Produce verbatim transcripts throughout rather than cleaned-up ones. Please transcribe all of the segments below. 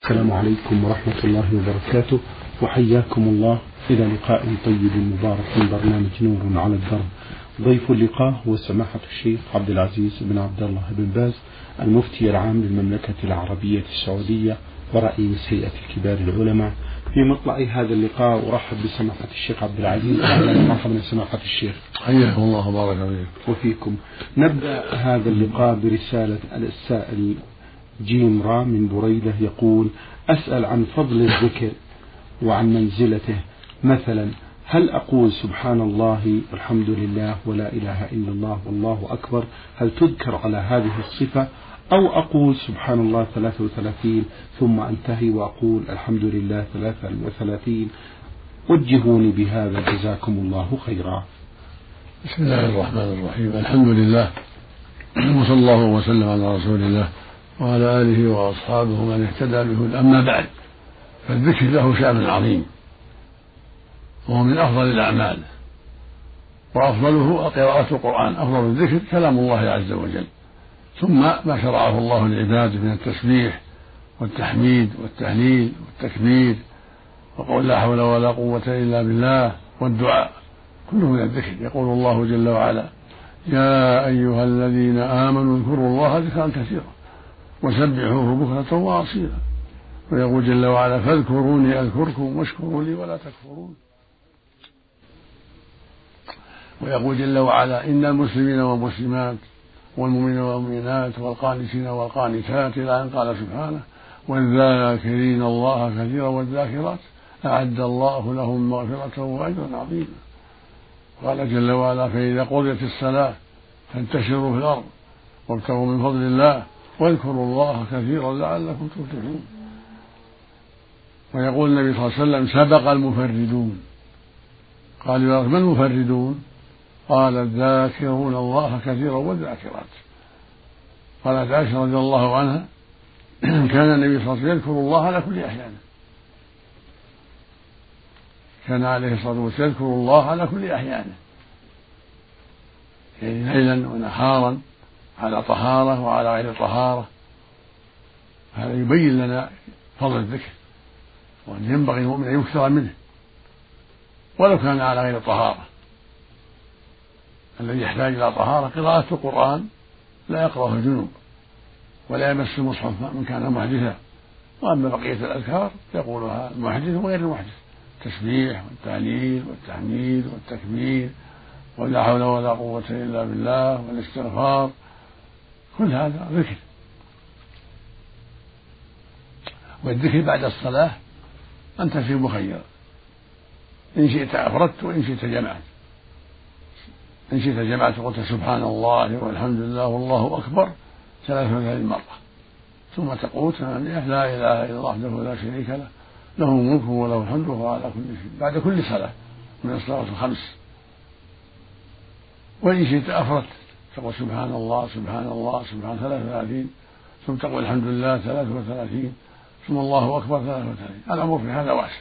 السلام عليكم ورحمة الله وبركاته، وحياكم الله إلى لقاء طيب مبارك من برنامج نور على الدرب. ضيف اللقاء هو سماحة الشيخ عبد العزيز بن عبد الله بن باز، المفتي العام للمملكة العربية السعودية ورئيس هيئة كبار العلماء. في مطلع هذا اللقاء أرحب بسماحة الشيخ عبد العزيز. أهلا ومرحبا سماحة الشيخ. حياكم الله وبارك فيك. وفيكم. نبدأ هذا اللقاء برسالة السائل جيم را من بريدة، يقول: أسأل عن فضل الذكر وعن منزلته. مثلا، هل أقول سبحان الله والحمد لله ولا إله إلا الله والله أكبر، هل تذكر على هذه الصفة، أو أقول سبحان الله ثلاثة وثلاثين ثم أنتهي وأقول الحمد لله ثلاثة وثلاثين؟ وجهوني بهذا جزاكم الله خيرا. بسم الله الرحمن الرحيم. الحمد لله، وصلى الله وسلم على رسول الله وعلى آله وأصحابه من اهتدى به. أما بعد، فالذكر له شأن عظيم، وهو من أفضل الأعمال، وأفضله قراءة القرآن. أفضل الذكر كلام الله عز وجل، ثم ما شرعه الله للعباد من التسبيح والتحميد والتهليل والتكبير وقول لا حول ولا قوة إلا بالله والدعاء، كله من الذكر. يقول الله جل وعلا: يا أيها الذين آمنوا اذكروا الله ذكرا كثيرا وسبحوه بكرة وأصيلا. ويقول جل وعلا: فاذكروني أذكركم واشكروا لي ولا تكفرون. ويقول جل وعلا: إن المسلمين والمسلمات والمؤمنين والمؤمنات والقانتين والقانتات، إلى أن قال سبحانه: والذاكرين الله كثيرا والذاكرات أعد الله لهم مغفرة وأجرا عظيما. قال جل وعلا: فإذا قضيت الصلاة فانتشروا في الأرض وابتغوا من فضل الله واذكروا الله كثيرا لعلكم تفلحون. ويقول النبي صلى الله عليه وسلم: سبق المفردون. قالوا: يا رسول الله، من المفردون؟ قال: الذاكرون الله كثيرا والذاكرات. قالت عائشة رضي الله عنها: كان النبي صلى الله عليه وسلم يذكر الله على كل أحيانه. كان عليه الصلاة والسلام يذكر الله على كل أحيانه، يعني ليلا ونهارا، على طهارة وعلى غير طهارة. هذا يبين لنا فضل الذكر، وأن ينبغي المؤمن أن يكثر منه ولو كان على غير طهارة. الذي يحتاج إلى طهارة قراءة القرآن لا يقرأه الجنوب، ولا يمس المصحف من كان محدثا. وأما بقية الأذكار يقولها المحدث وغير المحدث: التسبيح والتهليل والتحميد والتكبير ولا حول ولا قوة إلا بالله والاستغفار، كل هذا ذكر. والذكر بعد الصلاة أنت في مخير، إن شئت أفردت وإن شئت جمعت. إن شئت جمعت قلت سبحان الله والحمد لله والله أكبر ثلاث وثلاثين مرة، ثم تقول ثمانية لا إله إلا الله وحده لا شريك له له الملك وله الحمد وهو على كل شيء، بعد كل صلاة من الصلوات الخمس. وإن شئت أفردت تقول سبحان الله سبحان الله سبحان ثلاث وثلاثين، ثم تقول الحمد لله ثلاث وثلاثين، ثم الله أكبر ثلاث وثلاثين. الأمر في هذا واسع.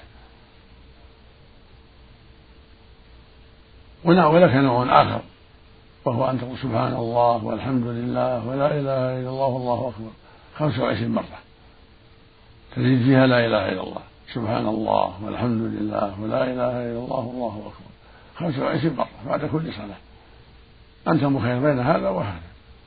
ولك نوع آخر، وهو أن تقول سبحان الله والحمد لله ولا إله إلا الله والله أكبر خمس وعشرين مرة، تزيد فيها لا إله إلا الله، سبحان الله والحمد لله ولا إله إلا الله والله أكبر خمس وعشرين مرة بعد كل صلاة. أنت مخير بين هذا وهذا.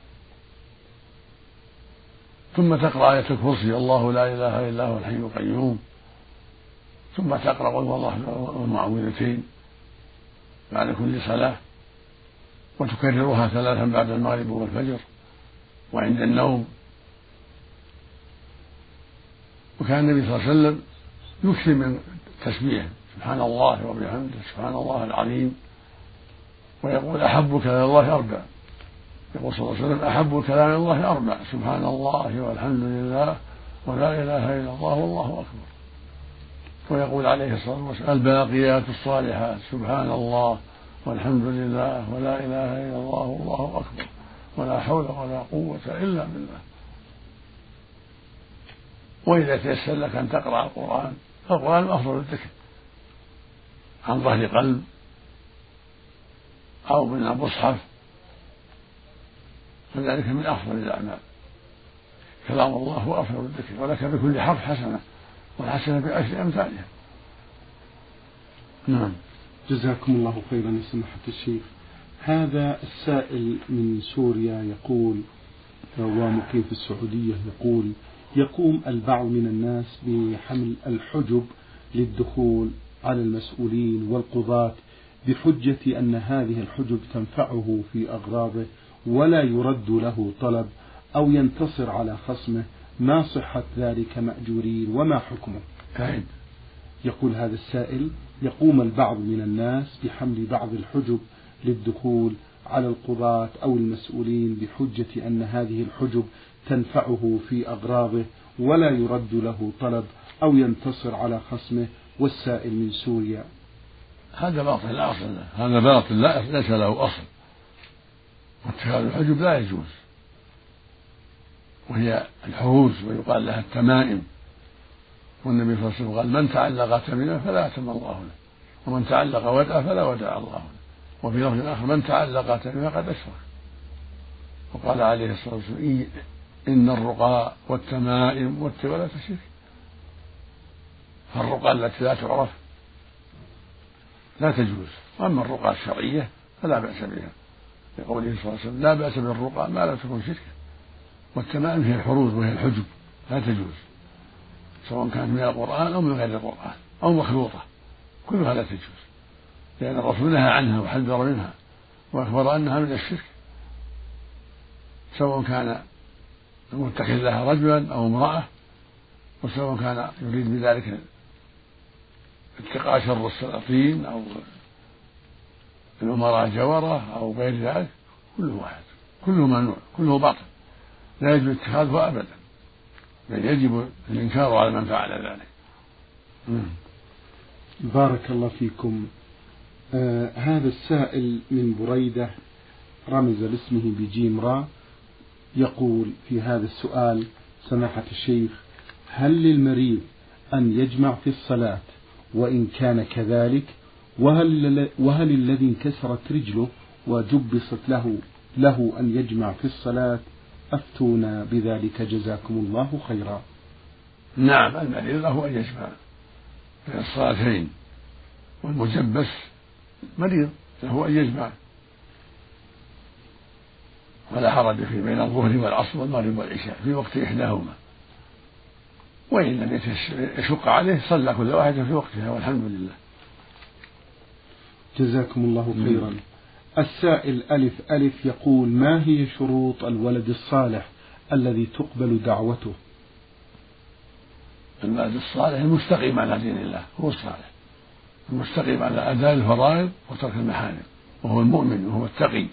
ثم تقرأ آية الكرسي: الله لا إله إلا هو الحي القيوم. ثم تقرأ قل هو الله والمعوذتين بعد كل صلاة، وتكررها ثلاثا بعد المغرب والفجر وعند النوم. وكان النبي صلى الله عليه وسلم يكثر من التسبيح: سبحان الله وبحمده سبحان الله العظيم. ويقول: أحب كلام الله أربع. يقول صلى الله عليه وسلم: أحب كلام الله أربع: سبحان الله والحمد لله ولا إله إلا الله والله أكبر. ويقول عليه الصلاة والسلام: الباقيات الصالحات: سبحان الله والحمد لله ولا إله إلا الله والله أكبر ولا حول ولا قوة إلا بالله. وإذا تيسر لك أن تقرأ القرآن، القرآن أفضل الذكر، عن ظهر قلب أو من المصحف، فذلك من أفضل الأعمال. كلام الله هو أفضل الذكر، ولك بكل حرف حسنة والحسنة بعشر أمثالها. نعم. جزاكم الله خيرا يا سماحة الشيخ. هذا السائل من سوريا يقول، ومقيم في السعودية، يقول: يقوم البعض من الناس بحمل الحجب للدخول على المسؤولين والقضاة بحجة أن هذه الحجب تنفعه في أغراضه ولا يرد له طلب أو ينتصر على خصمه، ما صحة ذلك مأجورين وما حكمه؟ كائن. يقول هذا السائل: يقوم البعض من الناس بحمل بعض الحجب للدخول على القضاة أو المسؤولين بحجة أن هذه الحجب تنفعه في أغراضه ولا يرد له طلب أو ينتصر على خصمه، والسائل من سوريا. هذا باطل لا أصل له، هذا باطل لا ليس له أصل، واتخاذ الحجب لا يجوز، وهي الحروز ويقال لها التمائم، والنبي صلى الله عليه وسلم قال: من تعلق تميمة فلا أتم الله له، ومن تعلق ودعة فلا ودع الله له، وفي لفظ آخر: من تعلق تميمة قد أشرك. وقال عليه الصلاة والسلام: إن الرقى والتمائم والتولى شرك. فالرقى التي لا تعرف لا تجوز، وأما الرقى الشرعية فلا بأس بها، لقوله صلى الله عليه وسلم: لا بأس بالرقى ما لا تكون شركا. والتمائم هي الحروز وهي الحجب، لا تجوز، سواء كانت من القرآن أو من غير القرآن أو مخلوطة، كلها لا تجوز، لأن الرسول نهى عنها وحذر منها وأخبر أنها من الشرك، سواء كان المتخذ لها رجلا أو امرأة، وسواء كان يريد بذلك اتقاء شر السلاطين أو الأمراء الجورة أو غير ذلك، كله واحد، كله ممنوع، كله باطل، لا يجب اتخاذه أبدا، بل يجب الإنكار على من فعل ذلك. بارك الله فيكم. آه هذا السائل من بريدة رمز لاسمه بجيم را، يقول في هذا السؤال: سماحة الشيخ، هل للمريض أن يجمع في الصلاة وإن كان كذلك؟ وهل, وهل الذي انكسرت رجله وجبصت له له أن يجمع في الصلاة؟ أفتونا بذلك جزاكم الله خيرا. نعم، المريض له أن يجمع بين الصلاتين، والمجبس مريض له أن يجمع، ولا حرج في بين الظهر والعصر والمغرب والعشاء في وقت إحداهما، وإن لم يشق عليه صلى كل واحد في وقتها، والحمد لله. جزاكم الله خيرا. السائل ألف ألف يقول: ما هي شروط الولد الصالح الذي تقبل دعوته؟ الولد الصالح المستقيم على دين الله هو الصالح، المستقيم على أداء الفرائض وترك المحارم، وهو المؤمن وهو التقي،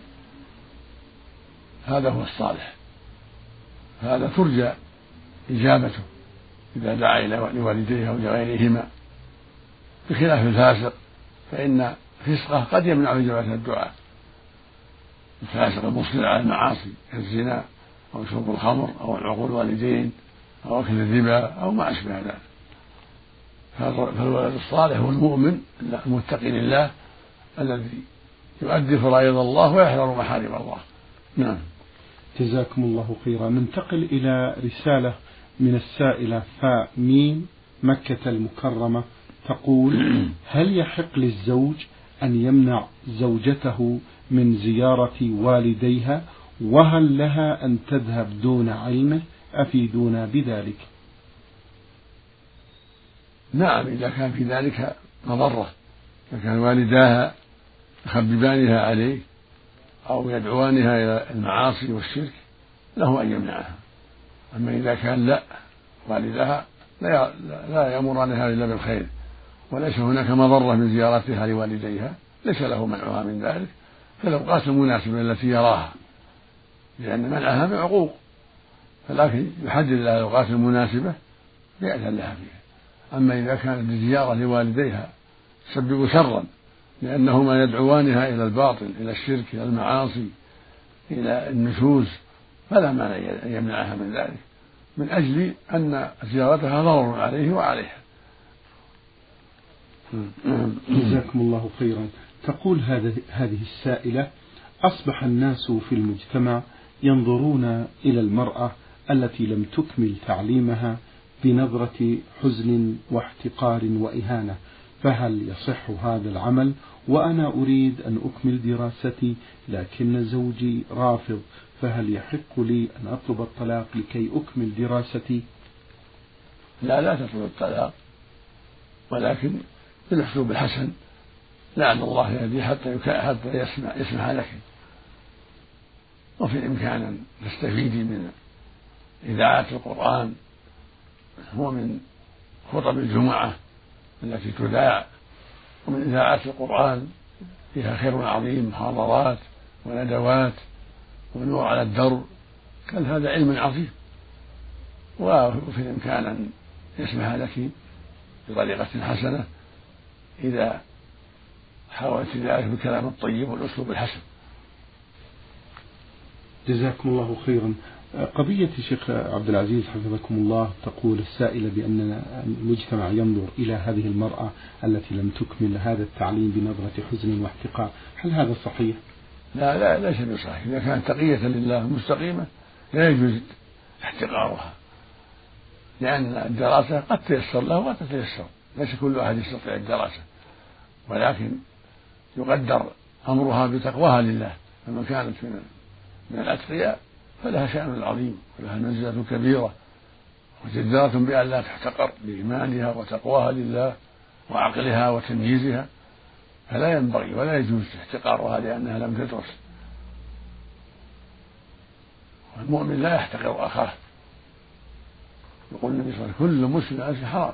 هذا هو الصالح، هذا ترجى إجابته إذا دعا إلى لوالديه أو لغيرهما، بخلاف الفاسق فإن فسقه قد يمنع إجابة الدعاء، الفاسق المصر على المعاصي كالزنا أو شرب الخمر أو عقوق الوالدين أو أكل الربا أو ما أشبه ذلك. فالولد الصالح هو المؤمن المتقي لله الذي يؤدي فرائض الله ويحذر محارم الله. نعم. جزاكم الله خيرا. ننتقل إلى رسالة من السائلة فاء ميم مكة المكرمة، تقول: هل يحق للزوج أن يمنع زوجته من زيارة والديها، وهل لها أن تذهب دون علمه؟ أفيدونا بذلك. نعم، إذا كان في ذلك مضرة، إذا كان والداها يخببانها عليه أو يدعوانها إلى المعاصي والشرك له أن يمنعها. أما إذا كان لا، والداها لا لا يأمرانها إلا بالخير وليس هناك مضرة من زيارتها لوالديها، ليس له منعها من ذلك في الأوقات المناسبة التي يراها، لأن منعها من عقوق، فلكن يحدد لها الأوقات المناسبة ليأذن لها فيها. أما إذا كانت الزيارة لوالديها تسبب شرا لأنهما يدعوانها إلى الباطل، إلى الشرك، إلى المعاصي، إلى النشوز، فلا مانع أن يمنعها من ذلك، من أجل أن زيارتها ضرر عليه وعليها. جزاكم الله خيرا. تقول هذه السائلة: أصبح الناس في المجتمع ينظرون إلى المرأة التي لم تكمل تعليمها بنظرة حزن واحتقار وإهانة، فهل يصح هذا العمل وأنا أريد أن أكمل دراستي لكن زوجي رافض، فهل يحق لي أن أطلب الطلاق لكي أكمل دراستي؟ لا لا تطلب الطلاق، ولكن بالأسلوب الحسن، لعل الله يهدي حتى حتى يسمع يسمح لك. وفي الإمكان أن تستفيدي من إذاعة القرآن ومن خطب الجمعة التي تذاع، ومن إذاعات القرآن فيها خير عظيم، محاضرات وندوات ونور على الدرب، كان هذا علم عظيم. وفي الإمكان أن يسمح لك بطريقة حسنة إذا حاولت ذلك بالكلام الطيب والأسلوب الحسن. جزاكم الله خيرا. قضية الشيخ عبد العزيز حفظكم الله، تقول السائلة بأن المجتمع ينظر إلى هذه المرأة التي لم تكمل هذا التعليم بنظرة حزن واحتقار، هل هذا صحيح؟ لا لا ليس بصحيح. إذا كانت تقية لله مستقيمة لا يجوز احتقارها، لأن الدراسة قد تيسر له وقد تتيسر، ليس كل أحد يستطيع الدراسة، ولكن يقدر أمرها بتقواها لله. فمن كانت من من الأتقياء فلها شأن عظيم ولها منزلة كبيرة وجدارة بأن لا تحتقر بإيمانها وتقواها لله وعقلها وتمييزها، فلا ينبغي ولا يجوز احتقارها لأنها لم تدرس. والمؤمن لا يحتقر أخاه، يقول النبي صلى الله عليه وسلم: كل مسلم على حرام.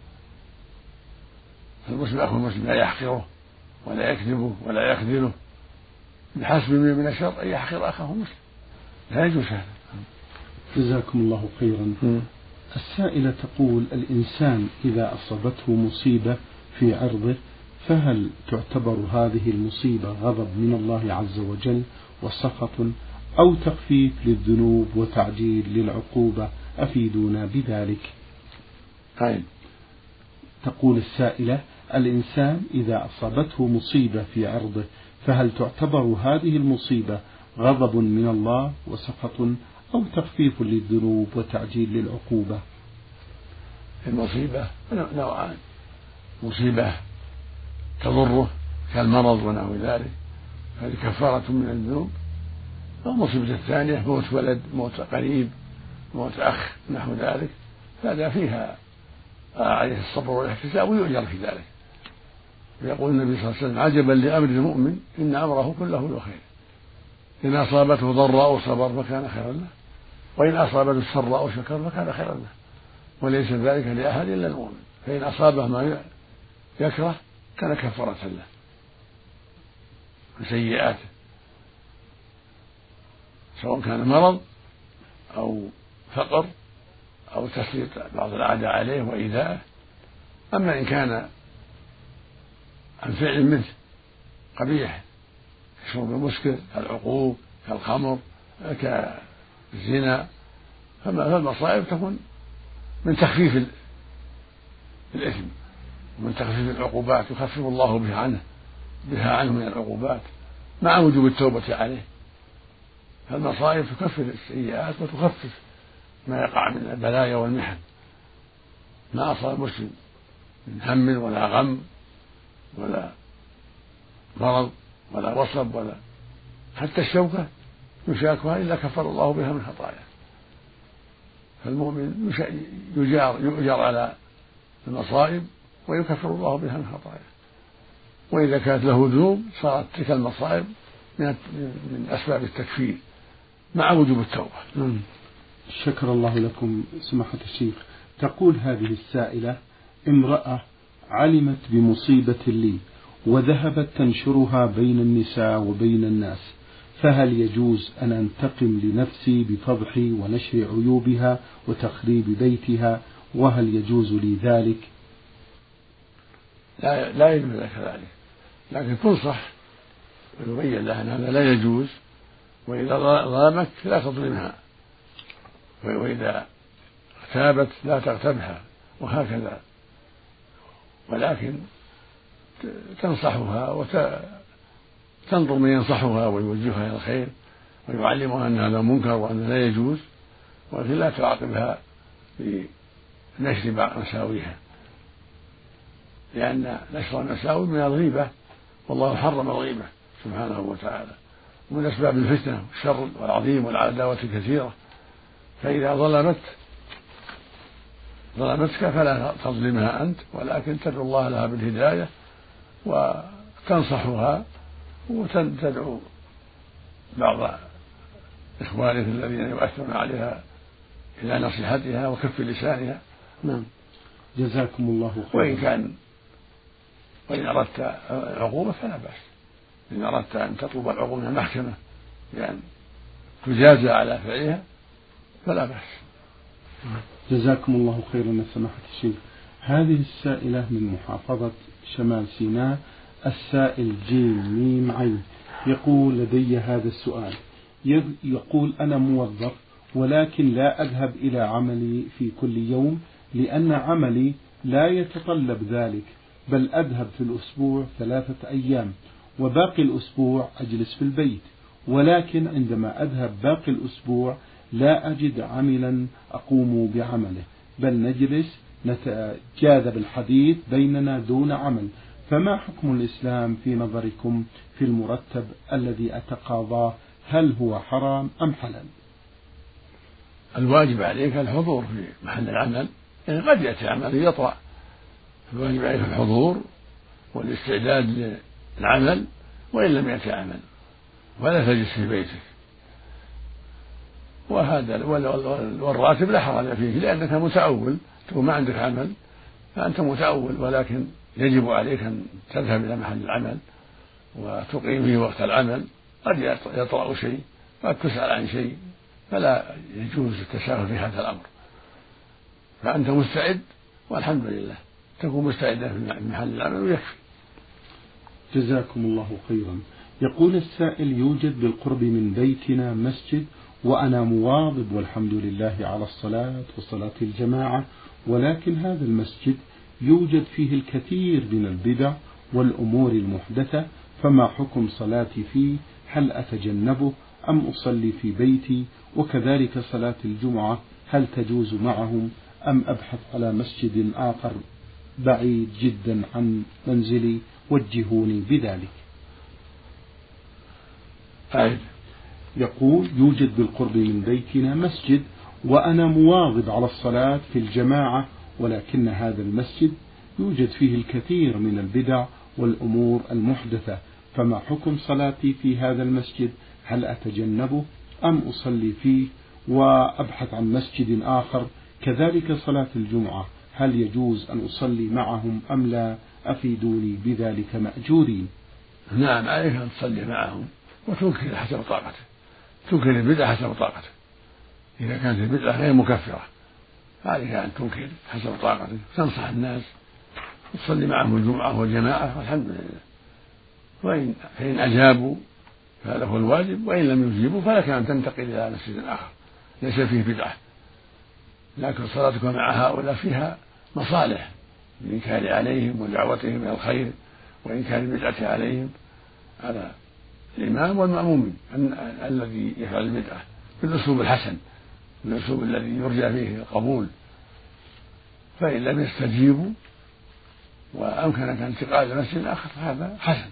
فالمسلم أخو المسلم لا يحقره ولا يكذبه ولا يخذله، بحسب من الشر أن يحقر أخاه مسلم، لا يجوز هذا. جزاكم الله خيرا. السائلة تقول: الإنسان إذا أصابته مصيبة في عرضه فهل تعتبر هذه المصيبة غضب من الله عز وجل وسخط أو تخفيف للذنوب وتعجيل للعقوبة؟ أفيدونا بذلك. طيب. تقول السائلة: الإنسان إذا أصابته مصيبة في عرضه فهل تعتبر هذه المصيبة غضب من الله وسخط أو تخفيف للذنوب وتعجيل للعقوبة؟ المصيبة نوعان: مصيبة تضره كالمرض ونحو ذلك، هذه كفارة من الذنوب، والمصيبة الثانية موت ولد، موت قريب، موت أخ نحو ذلك، هذا فيها عليه الصبر والاحتساب ويؤجر في ذلك. ويقول النبي صلى الله عليه وسلم: عجبا لأمر المؤمن إن أمره كله له خير، إن أصابته ضراء صبر فكان خيرا له، وإن أصابته سراء شكر فكان خيرا له، وليس ذلك لأحد إلا المؤمن، فإن أصابه ما يكره كان كفارة له من سيئاته، سواء كان مرض أو فقر أو تسليط بعض الأعداء عليه وإيذاءه. أما إن كان عن فعل منه قبيح كشرب المسكر كالعقوق كالخمر كالزنا، فالمصائب تكون من تخفيف الإثم ومن تخفيف العقوبات، يخفف الله بها عنه بها عنه من العقوبات مع وجوب التوبة عليه. فالمصائب تكفر السيئات وتخفف ما يقع من البلايا والمحن. ما أصاب المسلم من هم ولا غم ولا مرض ولا وصب ولا حتى الشوكة يشاكها إلا كفر الله بها من خطاياه. فالمؤمن يجار يؤجر على المصائب ويكفر الله بها من خطاياه، وإذا كانت له ذنوب صارت تلك المصائب من أسباب التكفير مع وجوب التوبة. شكر الله لكم سماحة الشيخ. تقول هذه السائلة: امرأة علمت بمصيبة لي وذهبت تنشرها بين النساء وبين الناس، فهل يجوز أن أنتقم لنفسي بفضحي ونشر عيوبها وتخريب بيتها، وهل يجوز لي ذلك؟ لا, لا يجوز لك ذلك، لكن تنصح ويبين لها أن هذا لا يجوز، وإذا ظلمك لا تظلمها، وإذا اغتابت لا تغتبها، وهكذا. ولكن تنصحها وتنظر من ينصحها ويوجهها إلى الخير ويعلمها أن هذا منكر وأن لا يجوز، ولكن لا تعاقبها بنشر بعض مساويها، لأن نشر المساوي من الغيبة، والله حرم الغيبة سبحانه وتعالى، ومن أسباب الفتنة والشر والعظيم والعداوة الكثيرة. فإذا ظلمت ظلمتك فلا تظلمها أنت، ولكن تدعو الله لها بالهداية وتنصحها وتدعو بعض إخوانك الذين يؤثرون عليها إلى نصيحتها وكف لسانها. نعم. جزاكم الله خيرا. وإن كان وإن أردت العقوبة فلا بأس، إن أردت أن تطلب العقوبة من المحكمة بأن تجازى على فعلها فلا بأس. جزاكم الله خيرا يا سماحة الشيخ. هذه السائلة من محافظة شمال سيناء، السائل جيم ميم عين، يقول لدي هذا السؤال. يقول أنا موظف ولكن لا أذهب إلى عملي في كل يوم لأن عملي لا يتطلب ذلك، بل أذهب في الأسبوع ثلاثة أيام وباقي الأسبوع أجلس في البيت، ولكن عندما أذهب باقي الأسبوع لا أجد عملا أقوم بعمله، بل نجلس نتجاذب الحديث بيننا دون عمل. فما حكم الإسلام في نظركم في المرتب الذي أتقاضاه؟ هل هو حرام أم حلال؟ الواجب عليك الحضور في محل العمل، يعني قد يأتي عمل يطرأ، الواجب عليك الحضور والاستعداد للعمل، وإن لم يأتي عمل ولا تجلس في بيتك. وهذا والراتب لا حرج فيه، لأنك متأول، تقول ما عندك عمل فأنت متأول، ولكن يجب عليك أن تذهب إلى محل العمل وتقيم فيه وقت العمل. قد يطرأ شيء، قد تسأل عن شيء، فلا يجوز التساهل في هذا الأمر. فأنت مستعد والحمد لله، تكون مستعدا في محل العمل ويكفي. جزاكم الله خيرا. يقول السائل: يوجد بالقرب من بيتنا مسجد وأنا مواظب والحمد لله على الصلاة وصلاة الجماعة، ولكن هذا المسجد يوجد فيه الكثير من البدع والأمور المحدثة، فما حكم صلاتي فيه؟ هل أتجنبه أم أصلي في بيتي؟ وكذلك صلاة الجمعة هل تجوز معهم أم أبحث على مسجد آخر بعيد جدا عن منزلي؟ وجهوني بذلك. طيب. يقول: يوجد بالقرب من بيتنا مسجد وأنا مواظب على الصلاة في الجماعة، ولكن هذا المسجد يوجد فيه الكثير من البدع والأمور المحدثة، فما حكم صلاتي في هذا المسجد؟ هل أتجنبه أم أصلي فيه وأبحث عن مسجد آخر؟ كذلك صلاة الجمعة هل يجوز أن أصلي معهم أم لا؟ أفيدوني بذلك مأجورين. نعم، عليك أن تصلي معهم وتنكر حسب طاقتك، تنكر البدعة حسب طاقتك. إذا كانت البدعة غير مكفرة عليك أن تنكر حسب طاقتك، تنصح الناس وتصلي معهم الجمعة والجماعة والحمد لله. وإن فإن أجابوا فهذا هو الواجب، وإن لم يجيبوا فلك أن تنتقل إلى مسجد آخر ليس فيه بدعة، لكن صلاتك مع هؤلاء فيها مصالح، الإنكار عليهم ودعوتهم إلى الخير وإنكار البدعة عليهم على الإمام والمأمومين الذي يفعل البدعة بالأسلوب الحسن، بالأسلوب الذي يرجى فيه القبول. فإن لم يستجيبوا وأمكنك انتقال إلى مسجد آخر فهذا حسن.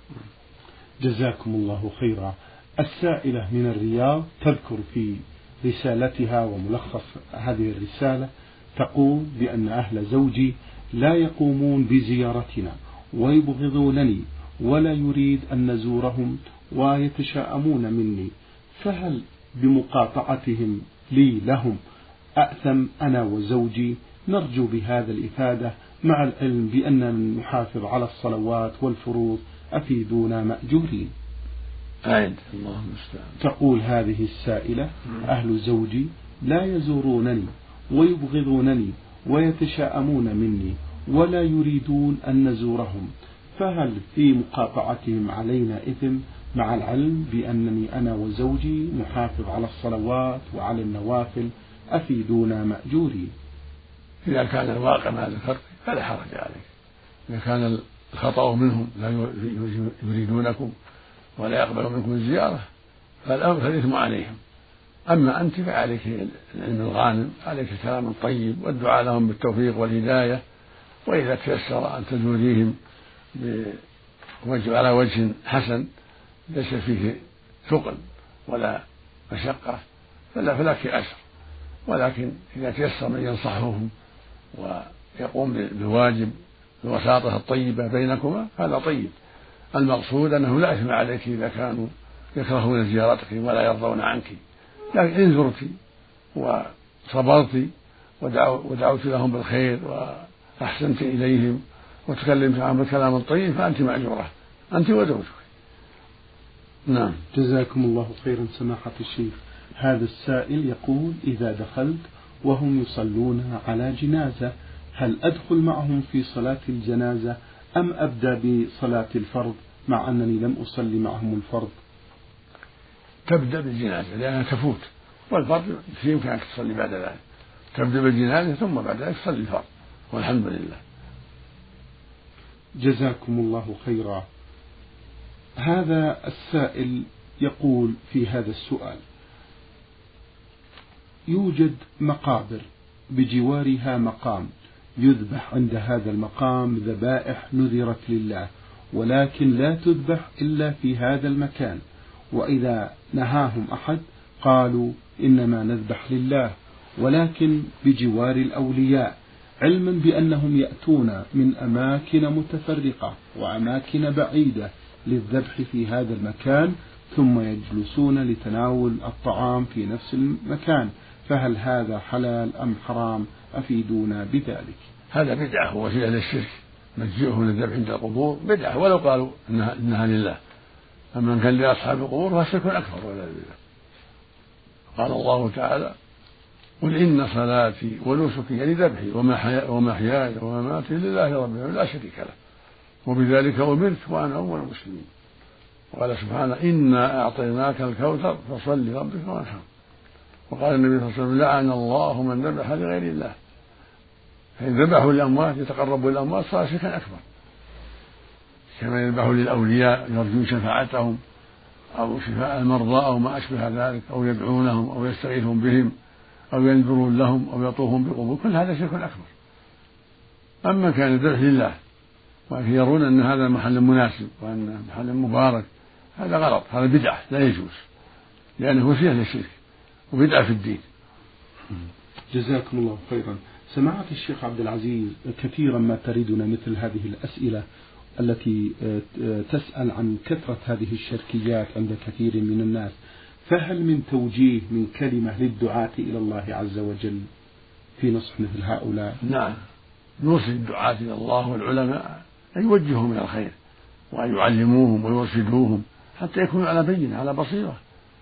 جزاكم الله خيرا. السائلة من الرياض تذكر في رسالتها وملخص هذه الرسالة، تقول بأن أهل زوجي لا يقومون بزيارتنا ويبغضونني ولا يريد أن نزورهم ويتشاءمون مني، فهل بمقاطعتهم لي لهم أأثم أنا وزوجي؟ نرجو بهذا الإفادة مع العلم بأننا نحافظ على الصلوات والفروض، أفيدونا مأجورين. آية الله المستعان. تقول هذه السائلة: أهل زوجي لا يزورونني ويبغضونني ويتشاءمون مني ولا يريدون أن نزورهم، فهل في مقاطعتهم علينا إثم مع العلم بأنني أنا وزوجي نحافظ على الصلوات وعلى النوافل؟ أفيدونا مأجورين. إذا كان الواقع ما ذكرت فلا حرج عليك. إذا كان الخطأ منهم لا يريدونكم ولا يقبل منكم الزيارة فالأمر فالإثم عليهم. أما أنت فعليك العلم الغانم، عليك الكلام الطيب والدعاء لهم بالتوفيق والهداية، وإذا تيسر أن تزوريهم بوجه على وجه حسن ليس فيه ثقل ولا مشقة فلا فلك أجر، ولكن إذا تيسر من ينصحهم ويقوم بالواجب بوساطة الطيبة بينكما هذا طيب. المقصود أنه لا إثم عليك إذا كانوا يكرهون زيارتك ولا يرضون عنك، لكن إن زرت وصبرت ودعوت لهم بالخير وأحسنت إليهم وتكلمت معهم بالكلام الطيب فأنت مأجورة، أنت وزوجك. نعم. جزاكم الله خيرا سماحة الشيخ. هذا السائل يقول: إذا دخلت وهم يصلون على جنازة هل أدخل معهم في صلاة الجنازة أم أبدأ بصلاة الفرض مع أنني لم أصلي معهم الفرض؟ تبدأ بالجنازة لأنها تفوت، والفرض في يمكنك تصلي بعد ذلك. تبدأ بالجنازة ثم بعد ذلك تصلي الفرض والحمد لله. جزاكم الله خيرا. هذا السائل يقول في هذا السؤال: يوجد مقابر بجوارها مقام يذبح عند هذا المقام ذبائح نذرت لله، ولكن لا تذبح إلا في هذا المكان، وإذا نهاهم أحد قالوا إنما نذبح لله ولكن بجوار الأولياء، علما بأنهم يأتون من أماكن متفرقة وأماكن بعيدة للذبح في هذا المكان ثم يجلسون لتناول الطعام في نفس المكان، فهل هذا حلال أم حرام؟ أفيدونا بذلك. هذا بدعة ووسيلة للشرك، مجيئه للذبح عند القبور بدعة ولو قالوا إنها, إنها لله. أما إن كان لأصحاب القبور فهو شرك أكبر ولا بالله. قال الله تعالى: قل إن صلاتي ونسكي يعني ذبحي ومحياي ومماتي لله رب العالمين لا شريك له وبذلك أمرت وأنا أول المسلمين. وقال سبحانه: إنا أعطيناك الكوثر فصل لربك وانحر. وقال النبي صلى الله عليه وسلم: لعن الله من ذبح لغير الله. فإن ذبحوا للأموات يتقربوا للأموات صار شركا أكبر، كما يذبحوا للأولياء يرجون شفاعتهم أو شفاء المرضى أو ما أشبه ذلك، أو يدعونهم أو يستغيثون بهم أو ينذرون لهم أو يطوفون بقبور، كل هذا شرك أكبر. أما كان الذبح لله ويرون أن هذا محل مناسب وأن محل مبارك، هذا غلط، هذا بدعة لا يجوز، لأنه وسيلة للشرك وبدعة في الدين. جزاكم الله خيرا. سماحة الشيخ عبد العزيز، كثيرا ما تريدنا مثل هذه الأسئلة التي تسأل عن كثرة هذه الشركيات عند كثير من الناس، فهل من توجيه من كلمة للدعاة إلى الله عز وجل في نصح مثل هؤلاء؟ نعم، نوصي الدعاة إلى الله والعلماء أن يوجههم إلى الخير وأن يعلموهم ويرشدوهم حتى يكونوا على بينة على بصيرة.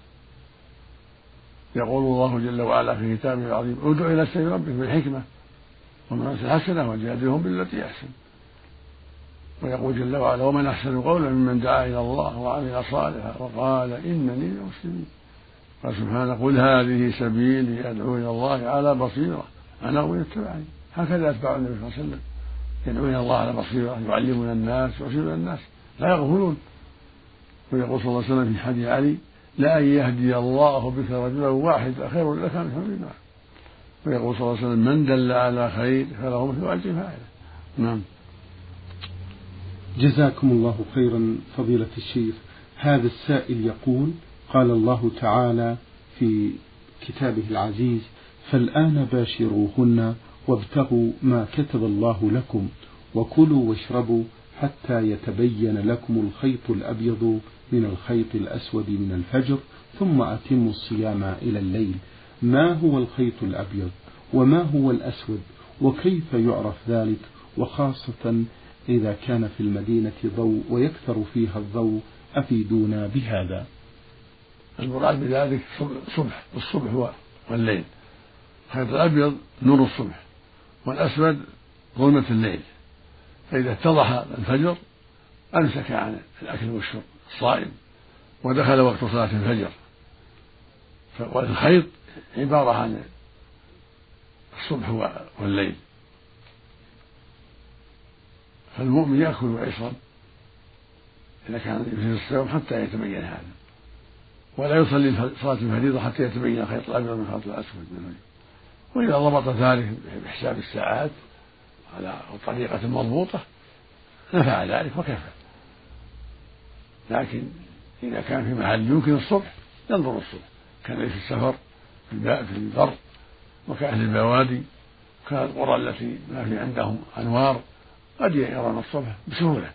يقول الله جل وعلا في كتابه العظيم: ادع إلى سبيل ربك بالحكمة والموعظة الحسنة وجادلهم بالتي أحسن. ويقول جل وعلا: ومن أحسن قولا ممن دعا إلى الله وعمل صالحا وقال إنني من المسلمين. قال سبحانه: قل هذه سبيلي أدعو إلى الله على بصيرة أنا ومن اتبعني. هكذا أتباع النبي صلى الله عليه وسلم يدعون إلى الله على بصيرة، يعلمون الناس ويرشدون الناس لا يغفلون. ويقول صلى الله عليه وسلم في حديث علي: لأن يهدي الله بك رجلا واحدا خير لك من حمر النار. ويقول صلى الله عليه وسلم: من دل على خير فله مثل أجر فاعله. نعم. جزاكم الله خيرا فضيلة الشيخ. هذا السائل يقول: قال الله تعالى في كتابه العزيز: فالآن باشروهن وابتغوا ما كتب الله لكم وكلوا واشربوا حتى يتبين لكم الخيط الأبيض من الخيط الأسود من الفجر ثم أتموا الصيام إلى الليل. ما هو الخيط الأبيض وما هو الأسود وكيف يعرف ذلك، وخاصة إذا كان في المدينة ضوء ويكثر فيها الضوء؟ أفيدونا بهذا. المراد بذلك صبح الصبح والليل. الخيط الأبيض نور الصبح والأسود ظلمة الليل، فإذا اتضح الفجر أمسك عن الأكل والشرب الصائم ودخل وقت صلاة الفجر. والخيط عبارة عن الصبح والليل، فالمؤمن يأكل ويشرب إذا كان في الصيام حتى يتبين هذا، ولا يصلي صلاة الفريضة حتى يتبين الخيط الأبيض من الخيط الأسود من الفجر. وإذا ضبط ذلك بحساب الساعات على طريقة مضبوطة نفع ذلك وكفى. لكن إذا كان في محل يمكن الصبح ينظر الصبح، كان في السفر في البر وكأهل البوادي كان القرى التي ما في عندهم أنوار قد يرون الصبح بسهولة.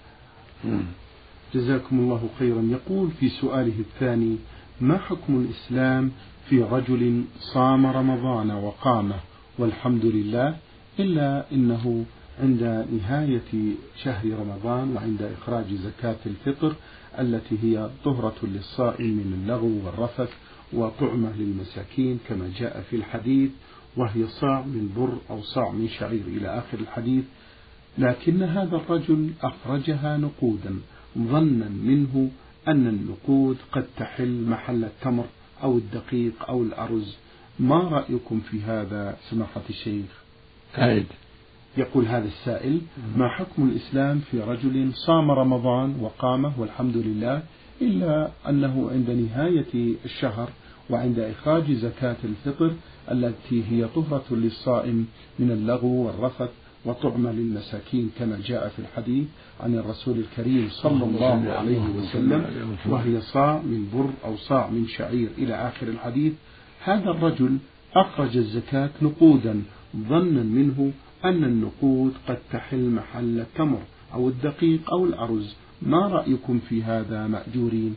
جزاكم الله خيرا. يقول في سؤاله الثاني: ما حكم الإسلام في رجل صام رمضان وقامه والحمد لله، إلا إنه عند نهاية شهر رمضان وعند إخراج زكاة الفطر التي هي طهرة للصائم من اللغو والرفث وطعمة للمساكين كما جاء في الحديث، وهي صاع من بر أو صاع من شعير إلى آخر الحديث، لكن هذا الرجل أخرجها نقودا ظنا منه أن النقود قد تحل محل التمر أو الدقيق أو الأرز، ما رأيكم في هذا سماحة الشيخ؟ أعيد. يقول هذا السائل: ما حكم الإسلام في رجل صام رمضان وقامه والحمد لله، إلا أنه عند نهاية الشهر وعند إخراج زكاة الفطر التي هي طهرة للصائم من اللغو والرفث وطعمة للمساكين كما جاء في الحديث عن الرسول الكريم صلى الله عليه وسلم، وهي صاع من بر أو صاع من شعير إلى آخر الحديث، هذا الرجل أخرج الزكاة نقودا ظنا منه أن النقود قد تحل محل التمر أو الدقيق أو الأرز، ما رأيكم في هذا مأجورين؟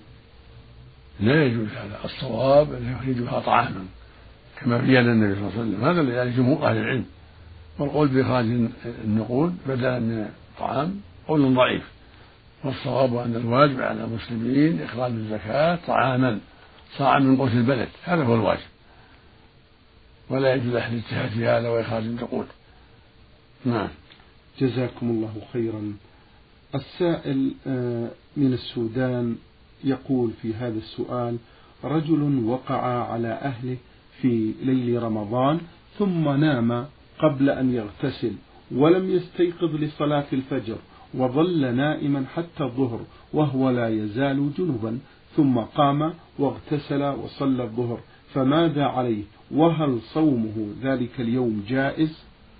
لا يجوز هذا، الصواب أن يخرجها طعاما كما بين النبي صلى الله عليه وسلم، هذا اللي يعني جمهور أهل العلم، والقول بإخراج النقود بدلا من الطعام قول ضعيف، والصواب أن الواجب على المسلمين إخراج الزكاة طعاما صاعا من قوت البلد، هذا هو الواجب، ولا يجوز أحد الاجتهاد في هذا وإخراج النقود. نعم. جزاكم الله خيرا. السائل من السودان يقول في هذا السؤال: رجل وقع على أهله في ليل رمضان ثم نام قبل أن يغتسل ولم يستيقظ لصلاة الفجر وظل نائما حتى الظهر وهو لا يزال جنبا، ثم قام واغتسل وصلى الظهر، فماذا عليه؟ وهل صومه ذلك اليوم جائز؟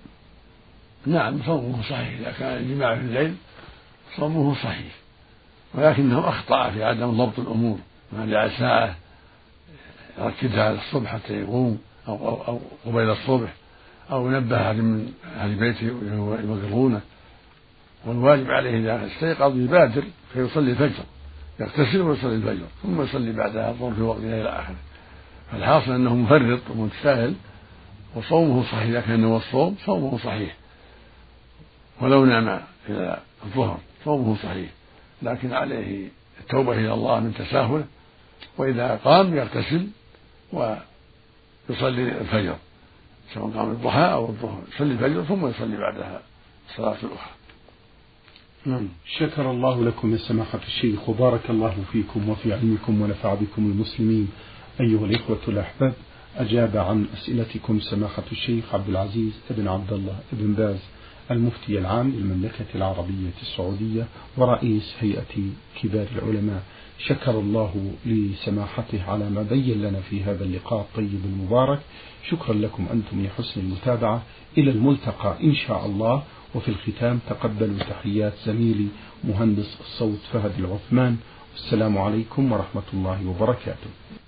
نعم، صومه صحيح إذا كان الجماع في الليل، صومه صحيح، ولكنه أخطأ في عدم ضبط الأمور، ما جعل ساعة يركزها على الصبح حتى يقوم أو, أو, أو قبيل الصبح، أو نبه أحد من أهل بيته يوقظونه، والواجب عليه إذا استيقظ يبادر فيصلي الفجر، يغتسل ويصلي الفجر ثم يصلي بعدها الظهر في وقتها إلى آخره. فالحاصل أنه مفرط ومتساهل، وصومه صحيح إذا كان هو الصوم صومه صحيح، ولو نام إلى الظهر صومه صحيح، لكن عليه التوبة إلى الله من تساهله، وإذا قام يغتسل ويصلي الفجر سواء قام الضحى أو الظهر، يصلي الفجر ثم يصلي بعدها الصلاة الأخرى. نعم. شكر الله لكم يا سماحة الشيخ، وبارك الله فيكم وفي علمكم ونفع بكم المسلمين. أيها الإخوة الأحباب، أجاب عن أسئلتكم سماحة الشيخ عبد العزيز بن عبد الله بن باز المفتي العام للمملكة العربية السعودية ورئيس هيئة كبار العلماء. شكر الله لسماحته على ما بين لنا في هذا اللقاء الطيب المبارك. شكرا لكم أنتم لحسن المتابعة، إلى الملتقى إن شاء الله. وفي الختام تقبلوا تحيات زميلي مهندس الصوت فهد العثمان، والسلام عليكم ورحمة الله وبركاته.